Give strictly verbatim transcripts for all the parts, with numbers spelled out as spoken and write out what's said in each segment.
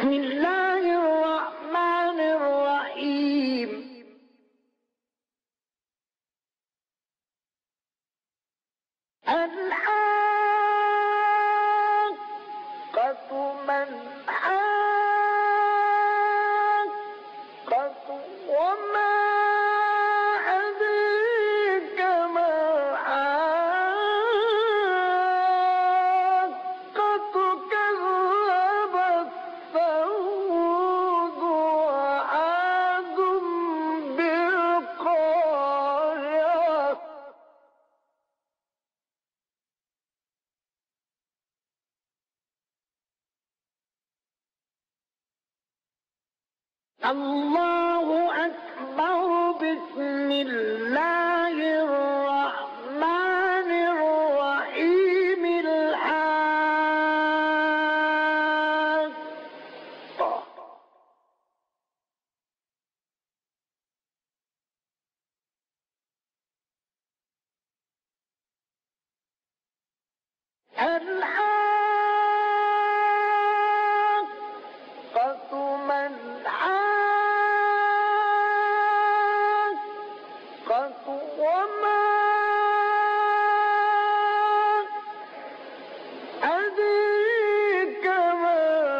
بسم الله الرحمن الرحيم. الحاقة ما الحاقة وما أدريك ما الحاقة كذبت ثمود وعاد بالقارعة. الله أكبر. بسم الله الرحمن الرحيم. الحاقة الحاقة ما الحاقة وما أدريك ما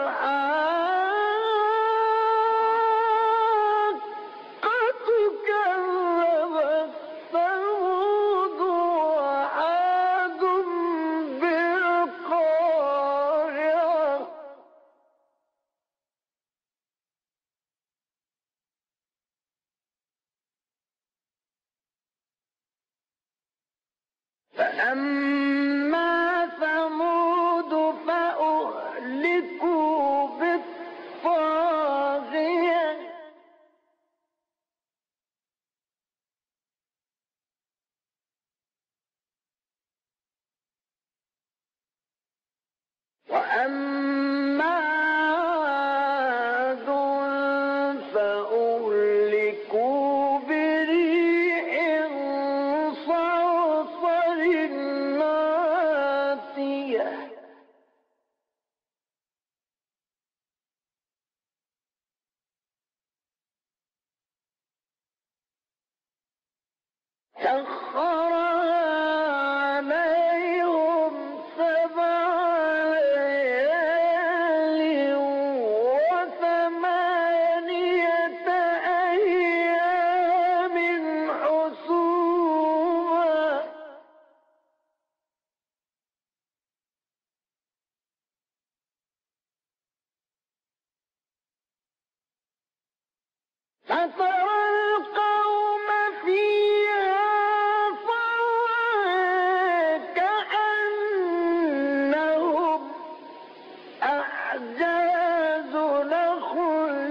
الحاقة كذبت ثمود وعاد بالقارعة. فأما ثمود فأهلكوا بالطاغية. وأما عاد فأهلكوا بريح صرصر عاتية. سخرها عليهم سبع ليال وثمانية أيام حسوما. فترى القوم فيها صرعى كأنهم أعجاز نخل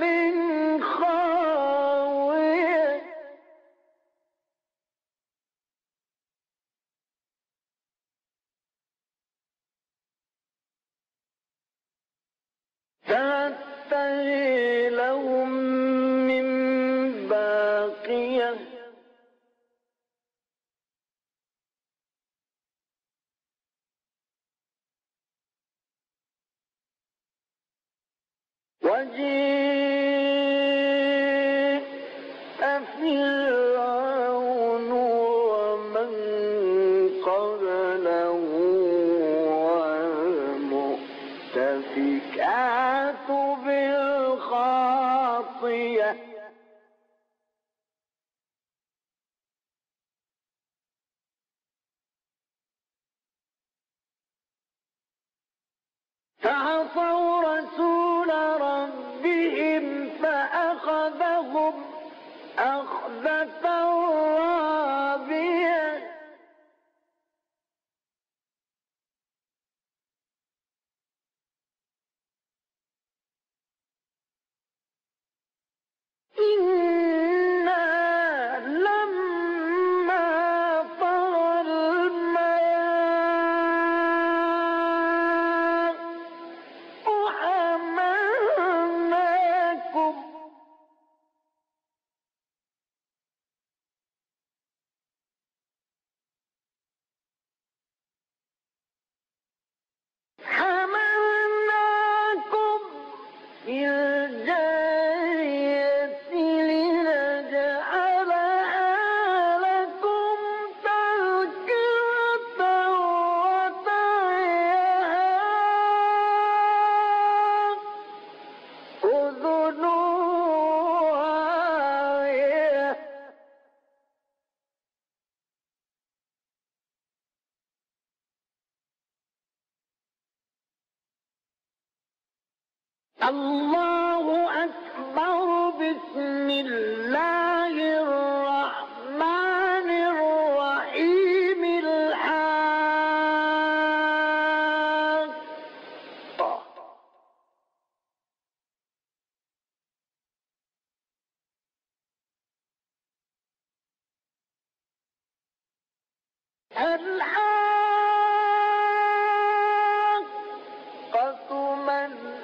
خاوية. فهل لهم من باقية. وجيء فرعون ومن قبله والمؤتفكات بالخاطية. فعصوا رسول ربهم فأخذهم أخذة رابية. إنا لما طغى الماء حملناكم حملناكم في الله أكبر. بسم الله الرحمن الرحيم. الحاقة. الحاقة ما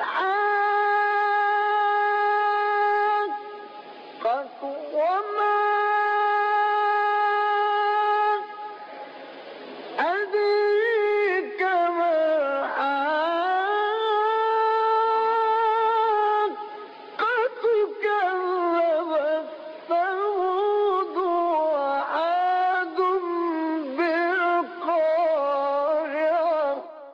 الحاقة وما أدريك ما الحاقة. كذبت ثمود وعاد بالقارعة.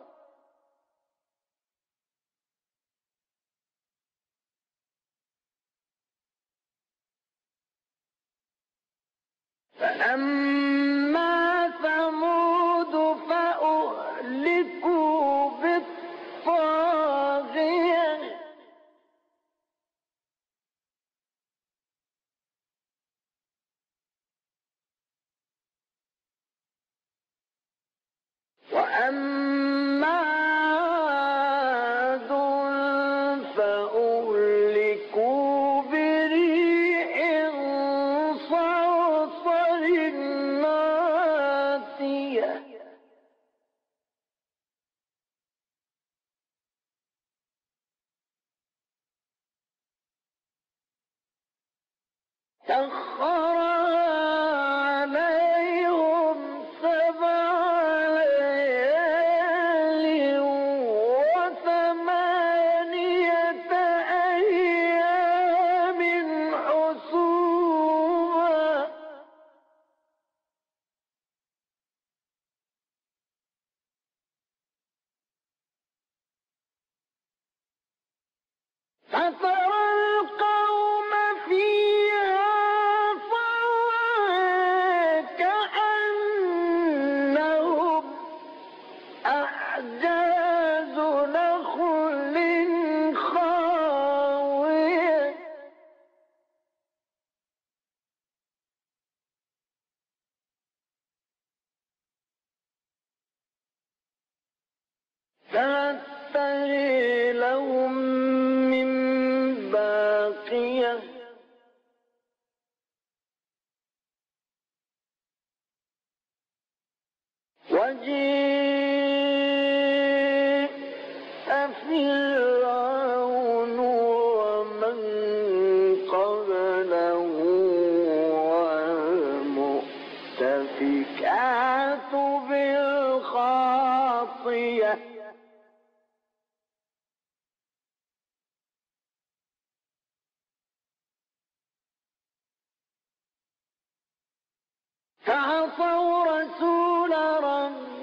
فأما ثمود فأهلكوا بالطاغية. وأما عاد فأهلكوا بريح صرصر عاتية. سخرها عليهم سبع ليال وثمانية أيام حسوما. فترى القوم فيها صرعى كأنهم أعجاز نخل خاوية. فهل لهم من باقية. وجيء فرعون ومن قبله والمؤتفكات بالخاطية. فعصوا رسول ربهم